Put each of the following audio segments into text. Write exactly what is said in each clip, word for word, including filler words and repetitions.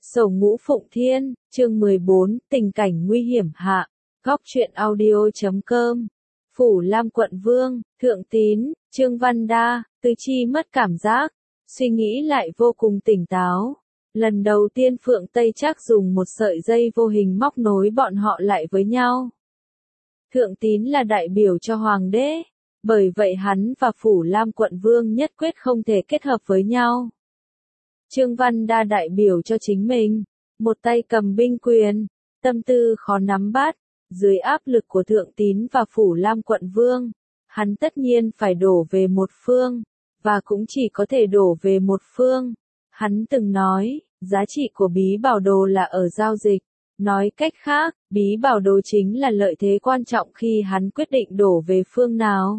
Sổ Ngũ Phụng Thiên, chương mười bốn, tình cảnh nguy hiểm hạ, góc truyện audio chấm com, Phủ Lam Quận Vương, Thượng Tín, Trương Văn Đa, Tư Chi mất cảm giác, suy nghĩ lại vô cùng tỉnh táo. Lần đầu tiên Phượng Tây Trác dùng một sợi dây vô hình móc nối bọn họ lại với nhau. Thượng Tín là đại biểu cho Hoàng đế, bởi vậy hắn và Phủ Lam Quận Vương nhất quyết không thể kết hợp với nhau. Trương Văn Đa đại biểu cho chính mình, một tay cầm binh quyền, tâm tư khó nắm bắt, dưới áp lực của Thượng Tín và Phủ Lam Quận Vương, hắn tất nhiên phải đổ về một phương, và cũng chỉ có thể đổ về một phương. Hắn từng nói, giá trị của bí bảo đồ là ở giao dịch, nói cách khác, bí bảo đồ chính là lợi thế quan trọng khi hắn quyết định đổ về phương nào.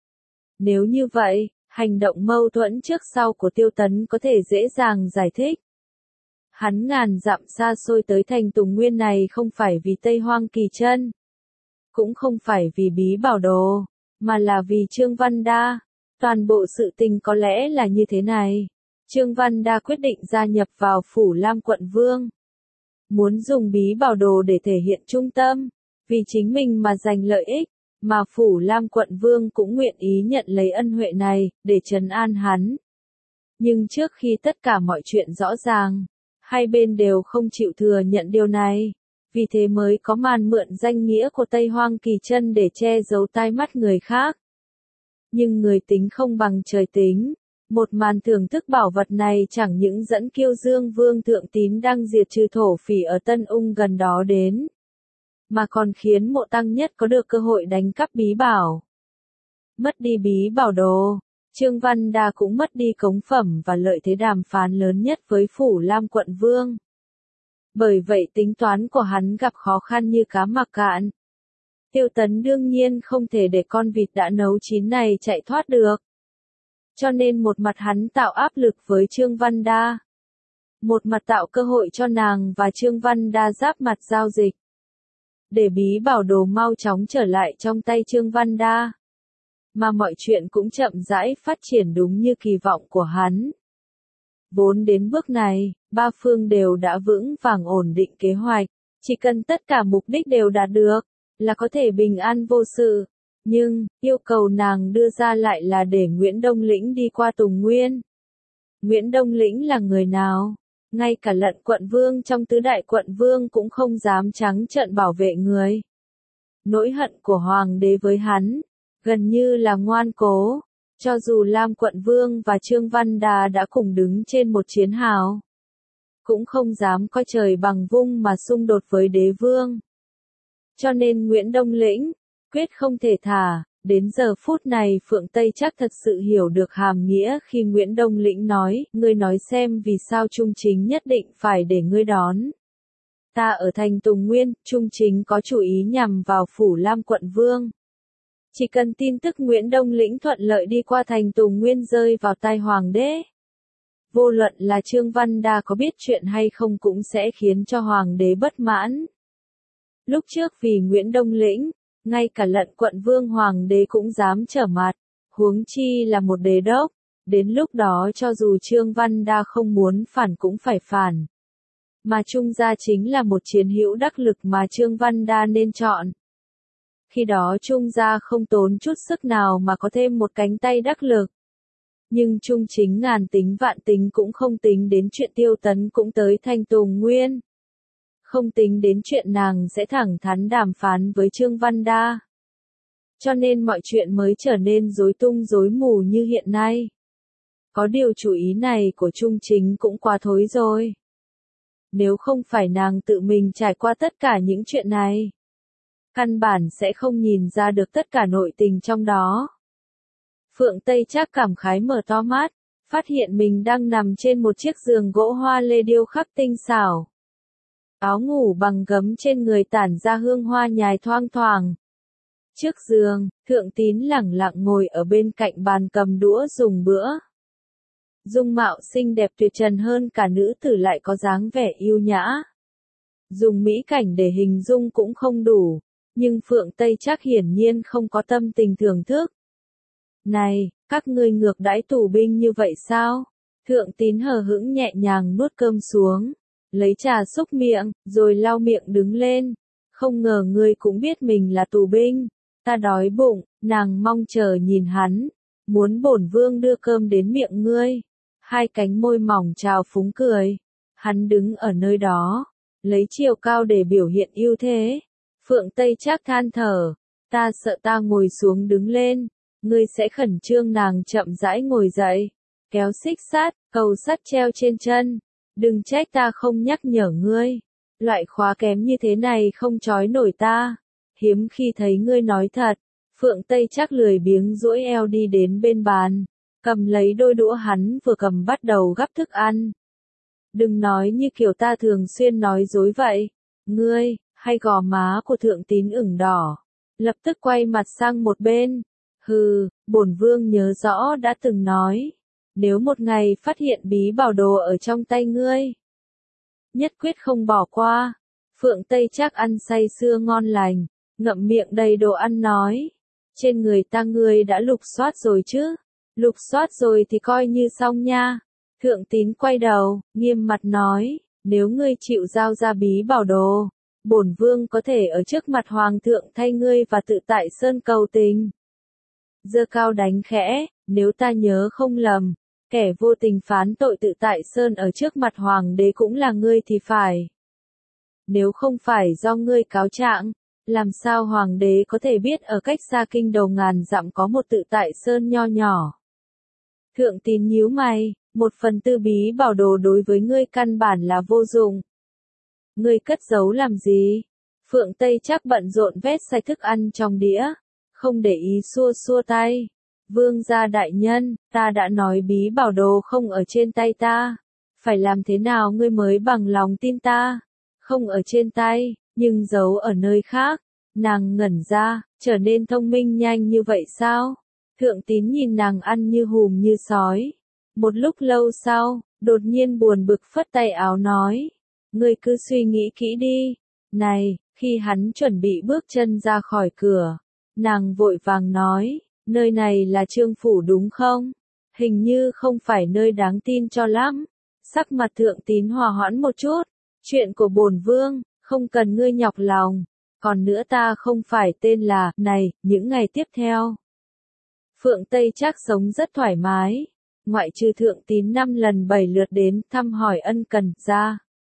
Nếu như vậy, hành động mâu thuẫn trước sau của Tiêu Tấn có thể dễ dàng giải thích. Hắn ngàn dặm xa xôi tới thành Tùng Nguyên này không phải vì Tây Hoang Kỳ Chân, cũng không phải vì bí bảo đồ, mà là vì Trương Văn Đa. Toàn bộ sự tình có lẽ là như thế này. Trương Văn Đa quyết định gia nhập vào Phủ Lam Quận Vương. Muốn dùng bí bảo đồ để thể hiện trung tâm, vì chính mình mà giành lợi ích, mà Phủ Lam Quận Vương cũng nguyện ý nhận lấy ân huệ này, để trấn an hắn. Nhưng trước khi tất cả mọi chuyện rõ ràng, hai bên đều không chịu thừa nhận điều này, vì thế mới có màn mượn danh nghĩa của Tây Hoang Kỳ Chân để che giấu tai mắt người khác. Nhưng người tính không bằng trời tính. Một màn thưởng thức bảo vật này chẳng những dẫn Kiêu Dương Vương Thượng Tín đang diệt trừ thổ phỉ ở Tân Ung gần đó đến, mà còn khiến Mộ Tăng Nhất có được cơ hội đánh cắp bí bảo. Mất đi bí bảo đồ, Trương Văn Đa cũng mất đi cống phẩm và lợi thế đàm phán lớn nhất với Phủ Lam Quận Vương. Bởi vậy tính toán của hắn gặp khó khăn như cá mắc cạn. Tiêu Tấn đương nhiên không thể để con vịt đã nấu chín này chạy thoát được. Cho nên một mặt hắn tạo áp lực với Trương Văn Đa, một mặt tạo cơ hội cho nàng và Trương Văn Đa giáp mặt giao dịch, để bí bảo đồ mau chóng trở lại trong tay Trương Văn Đa. Mà mọi chuyện cũng chậm rãi phát triển đúng như kỳ vọng của hắn. Vốn đến bước này, ba phương đều đã vững vàng ổn định kế hoạch, chỉ cần tất cả mục đích đều đạt được, là có thể bình an vô sự. Nhưng, yêu cầu nàng đưa ra lại là để Nguyễn Đông Lĩnh đi qua Tùng Nguyên. Nguyễn Đông Lĩnh là người nào? Ngay cả Lận Quận Vương trong tứ đại quận vương cũng không dám trắng trợn bảo vệ người. Nỗi hận của Hoàng đế với hắn, gần như là ngoan cố, cho dù Lam Quận Vương và Trương Văn Đa đã cùng đứng trên một chiến hào, cũng không dám coi trời bằng vung mà xung đột với đế vương. Cho nên Nguyễn Đông Lĩnh quyết không thể thả. Đến giờ phút này Phượng Tây Trác thật sự hiểu được hàm nghĩa khi Nguyễn Đông Lĩnh nói, ngươi nói xem vì sao Trung Chính nhất định phải để ngươi đón ta ở thành Tùng Nguyên. Trung Chính có chủ ý nhằm vào Phủ Lam Quận Vương. Chỉ cần tin tức Nguyễn Đông Lĩnh thuận lợi đi qua thành Tùng Nguyên rơi vào tai Hoàng đế, vô luận là Trương Văn Đa có biết chuyện hay không cũng sẽ khiến cho Hoàng đế bất mãn. Lúc trước vì Nguyễn Đông Lĩnh, ngay cả Lận Quận Vương Hoàng đế cũng dám trở mặt, huống chi là một đế đốc. Đến lúc đó cho dù Trương Văn Đa không muốn phản cũng phải phản. Mà Trung gia chính là một chiến hữu đắc lực mà Trương Văn Đa nên chọn. Khi đó Trung gia không tốn chút sức nào mà có thêm một cánh tay đắc lực. Nhưng Trung Chính ngàn tính vạn tính cũng không tính đến chuyện Tiêu Tấn cũng tới thành Tùng Nguyên. Không tính đến chuyện nàng sẽ thẳng thắn đàm phán với Trương Văn Đa. Cho nên mọi chuyện mới trở nên rối tung rối mù như hiện nay. Có điều chủ ý này của Trung Chính cũng quá thối rồi. Nếu không phải nàng tự mình trải qua tất cả những chuyện này, căn bản sẽ không nhìn ra được tất cả nội tình trong đó. Phượng Tây Trác cảm khái mở to mắt, phát hiện mình đang nằm trên một chiếc giường gỗ hoa lê điêu khắc tinh xảo. Áo ngủ bằng gấm trên người tản ra hương hoa nhài thoang thoảng. Trước giường, Thượng Tín lẳng lặng ngồi ở bên cạnh bàn cầm đũa dùng bữa. Dung mạo xinh đẹp tuyệt trần hơn cả nữ tử lại có dáng vẻ yêu nhã. Dùng mỹ cảnh để hình dung cũng không đủ, nhưng Phượng Tây Trác hiển nhiên không có tâm tình thưởng thức. Này, các ngươi ngược đãi tù binh như vậy sao? Thượng Tín hờ hững nhẹ nhàng nuốt cơm xuống. lấy trà xúc miệng, rồi lau miệng đứng lên. Không ngờ ngươi cũng biết mình là tù binh. Ta đói bụng, nàng mong chờ nhìn hắn. Muốn bổn vương đưa cơm đến miệng ngươi. Hai cánh môi mỏng trào phúng cười. Hắn đứng ở nơi đó, lấy chiều cao để biểu hiện ưu thế. Phượng Tây Trác than thở. Ta sợ ta ngồi xuống đứng lên. Ngươi sẽ khẩn trương. Nàng chậm rãi ngồi dậy. Kéo xích sắt, cầu sắt treo trên chân. Đừng trách ta không nhắc nhở ngươi. Loại khóa kém như thế này không trói nổi ta. Hiếm khi thấy ngươi nói thật. Phượng Tây Trác lười biếng duỗi eo đi đến bên bàn. Cầm lấy đôi đũa hắn vừa cầm bắt đầu gắp thức ăn. Đừng nói như kiểu ta thường xuyên nói dối vậy. Ngươi, hay gò má của Thượng Tín ửng đỏ. Lập tức quay mặt sang một bên. Hừ, bổn vương nhớ rõ đã từng nói. Nếu một ngày phát hiện bí bảo đồ ở trong tay ngươi, nhất quyết không bỏ qua. Phượng Tây Trác ăn say sưa ngon lành, ngậm miệng đầy đồ ăn nói. Trên người ta ngươi đã lục soát rồi chứ? Lục soát rồi thì coi như xong nha. Thượng Tín quay đầu, nghiêm mặt nói, nếu ngươi chịu giao ra bí bảo đồ, bổn vương có thể ở trước mặt hoàng thượng thay ngươi và tự tại sơn cầu tình. Giơ cao đánh khẽ, nếu ta nhớ không lầm, kẻ vô tình phán tội tự tại sơn ở trước mặt hoàng đế cũng là ngươi thì phải. Nếu không phải do ngươi cáo trạng, làm sao hoàng đế có thể biết ở cách xa kinh đầu ngàn dặm có một tự tại sơn nho nhỏ. Thượng Tín nhíu mày, một phần tư bí bảo đồ đối với ngươi căn bản là vô dụng. Ngươi cất giấu làm gì? Phượng Tây Trác bận rộn vét sạch thức ăn trong đĩa, không để ý xua xua tay. Vương gia đại nhân, ta đã nói bí bảo đồ không ở trên tay ta. Phải làm thế nào ngươi mới bằng lòng tin ta? Không ở trên tay, nhưng giấu ở nơi khác. Nàng ngẩn ra, trở nên thông minh nhanh như vậy sao? Thượng Tín nhìn nàng ăn như hùm như sói. Một lúc lâu sau, đột nhiên buồn bực phất tay áo nói. Ngươi cứ suy nghĩ kỹ đi. Này, khi hắn chuẩn bị bước chân ra khỏi cửa, nàng vội vàng nói, nơi này là Trương phủ đúng không? Hình như không phải nơi đáng tin cho lắm. Sắc mặt Thượng Tín hòa hoãn một chút. Chuyện của bổn vương, không cần ngươi nhọc lòng. Còn nữa ta không phải tên là, này, những ngày tiếp theo. Phượng Tây Trác sống rất thoải mái. Ngoại trừ Thượng Tín năm lần bảy lượt đến thăm hỏi ân cần ra,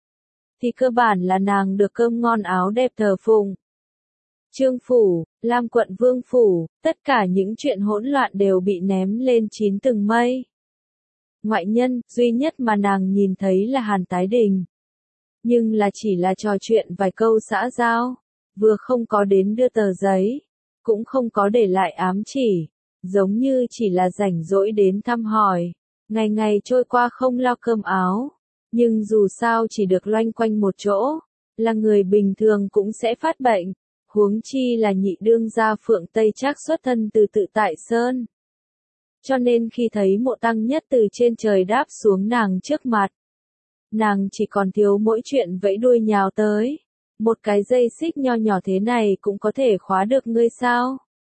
thì cơ bản là nàng được cơm ngon áo đẹp thờ phụng. Trương phủ, Lam quận Vương phủ, tất cả những chuyện hỗn loạn đều bị ném lên chín tầng mây. Ngoại nhân, duy nhất mà nàng nhìn thấy là Hàn Tái Đình. Nhưng là chỉ là trò chuyện vài câu xã giao, vừa không có đến đưa tờ giấy, cũng không có để lại ám chỉ, giống như chỉ là rảnh rỗi đến thăm hỏi. Ngày ngày trôi qua không lo cơm áo, nhưng dù sao chỉ được loanh quanh một chỗ, là người bình thường cũng sẽ phát bệnh. Huống chi là nhị đương gia Phượng Tây Trác xuất thân từ tự tại sơn. Cho nên khi thấy Mộ Tăng Nhất từ trên trời đáp xuống nàng trước mặt, nàng chỉ còn thiếu mỗi chuyện vẫy đuôi nhào tới. Một cái dây xích nho nhỏ thế này cũng có thể khóa được ngươi sao?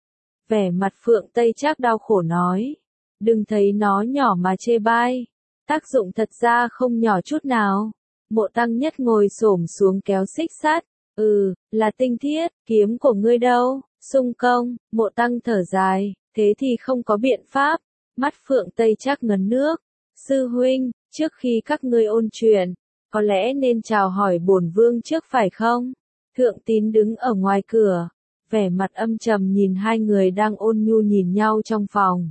Vẻ mặt Phượng Tây Trác đau khổ nói, đừng thấy nó nhỏ mà chê bai, tác dụng thật ra không nhỏ chút nào. Mộ Tăng Nhất ngồi xổm xuống kéo xích sắt. Ừ, là tinh thiết, kiếm của ngươi đâu? Xung công, Mộ Tăng thở dài, thế thì không có biện pháp. Mắt Phượng Tây Trác ngấn nước. Sư huynh, trước khi các ngươi ôn chuyện, có lẽ nên chào hỏi bổn vương trước phải không? Thượng Tín đứng ở ngoài cửa, vẻ mặt âm trầm nhìn hai người đang ôn nhu nhìn nhau trong phòng.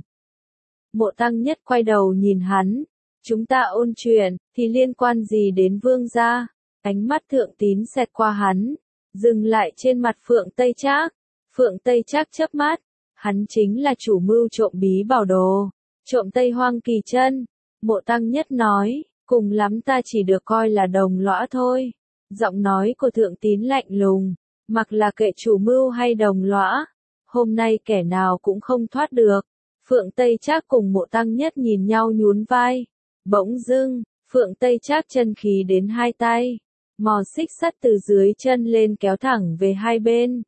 Mộ Tăng Nhất quay đầu nhìn hắn, chúng ta ôn chuyện, thì liên quan gì đến vương gia? Ánh mắt Thượng Tín xẹt qua hắn, dừng lại trên mặt Phượng Tây Trác. Phượng Tây Trác chớp mắt, hắn chính là chủ mưu trộm bí bảo đồ, trộm Tây Hoang Kỳ Chân. Mộ Tăng Nhất nói, cùng lắm ta chỉ được coi là đồng lõa thôi. Giọng nói của Thượng Tín lạnh lùng, mặc là kệ chủ mưu hay đồng lõa, hôm nay kẻ nào cũng không thoát được. Phượng Tây Trác cùng Mộ Tăng Nhất nhìn nhau nhún vai. Bỗng dưng, Phượng Tây Trác chân khí đến hai tay, mò xích sắt từ dưới chân lên kéo thẳng về hai bên.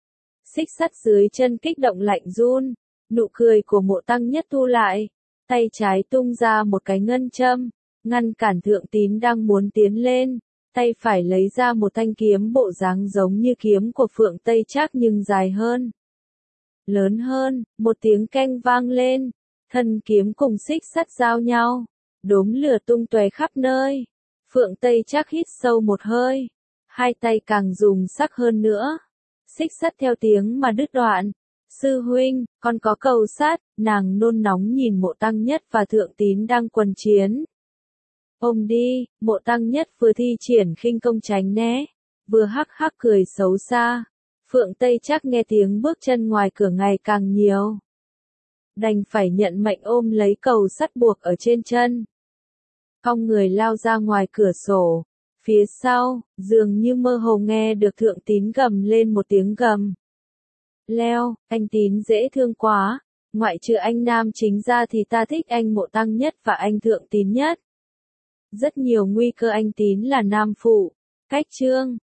Xích sắt dưới chân kích động lạnh run, nụ cười của Mộ Tăng Nhất thu lại, tay trái tung ra một cái ngân châm, ngăn cản Thượng Tín đang muốn tiến lên. tay phải lấy ra một thanh kiếm bộ dáng giống như kiếm của Phượng Tây Trác nhưng dài hơn, lớn hơn, một tiếng keng vang lên, thân kiếm cùng xích sắt giao nhau, đốm lửa tung tóe khắp nơi. Phượng Tây Trác hít sâu một hơi, hai tay càng dùng sắc hơn nữa. Xích sắt theo tiếng mà đứt đoạn. Sư huynh, con có cầu sát, nàng nôn nóng nhìn Mộ Tăng Nhất và Thượng Tín đang quần chiến. Ôm đi, Mộ Tăng Nhất vừa thi triển khinh công tránh né, vừa hắc hắc cười xấu xa. Phượng Tây Trác nghe tiếng bước chân ngoài cửa ngày càng nhiều, đành phải nhận mệnh ôm lấy cầu sắt buộc ở trên chân, cong người lao ra ngoài cửa sổ. Phía sau, dường như mơ hồ nghe được Thượng Tín gầm lên một tiếng gầm. Leo, anh Tín dễ thương quá, ngoại trừ anh nam chính ra thì ta thích anh Mộ Tăng Nhất và anh Thượng Tín nhất. Rất nhiều nguy cơ anh Tín là nam phụ. Cách chương